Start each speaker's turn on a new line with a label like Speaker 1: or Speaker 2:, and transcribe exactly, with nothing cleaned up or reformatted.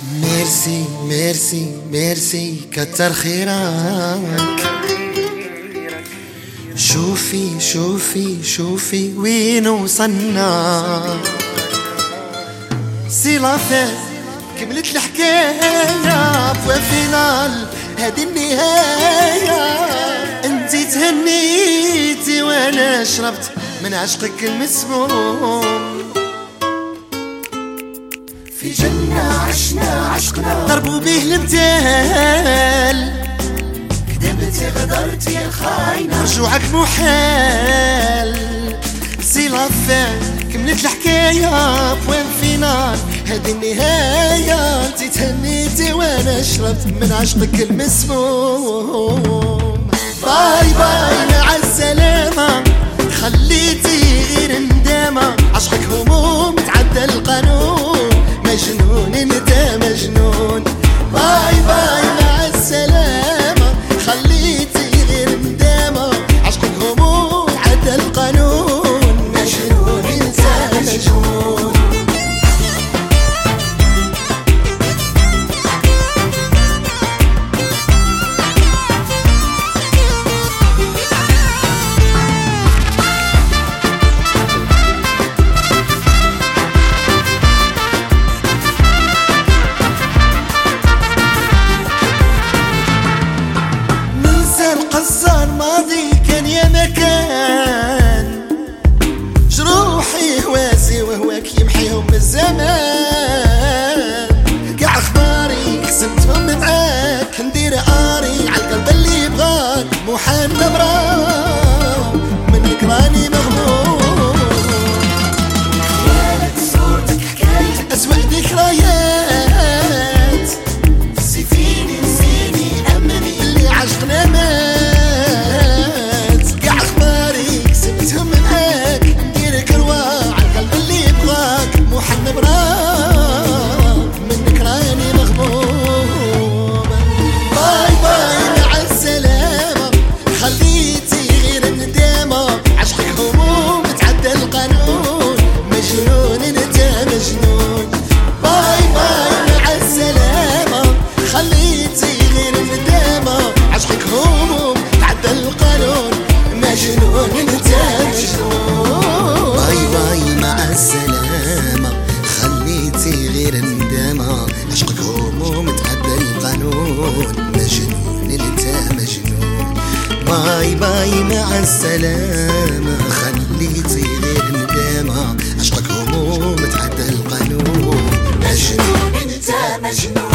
Speaker 1: ميرسي ميرسي ميرسي كتر خيرك. شوفي شوفي شوفي وين وصلنا، سي لافير كملت الحكاية فينال هذه النهاية. انتي تهنيتي وانا شربت من عشقك المسموم، في جنة عشنا عشقنا ضربوا به الامثال، كذبتي غدرتي الخاينة رجوعك محال. سي لافير كملت الحكاية بوين فينال هذه النهاية. انتي تهنيتي وانا شربت من عشقك المسموم. باي باي مع السلامة، خليتي غير ندامة. عشقك هموم تعدى القانون، مجنون انت مجنون. باي باي مع السلامة، خليتي غير ندامة. عشقك هموم تعدى القانون، مجنون انت مجنون. القصة الماضي كان يا مكان، جروحي هواسي وهواك يمحيهم الزمان. كاع اخباري قسمتهم معاك، ندير عاري عالقلب اللي بغاك. محال نبراك منك راني مغموم، خيالك صورتك حكايتك أسوأ ذكريات. سيفيني نسيني أمني اللي عشقنا مات. عشقك هموم تعدى القانون، مجنون انت مجنون. باي باي مع السلامة، خليتي غير ندامة. عشقك هموم تعدى القانون، مجنون انت مجنون.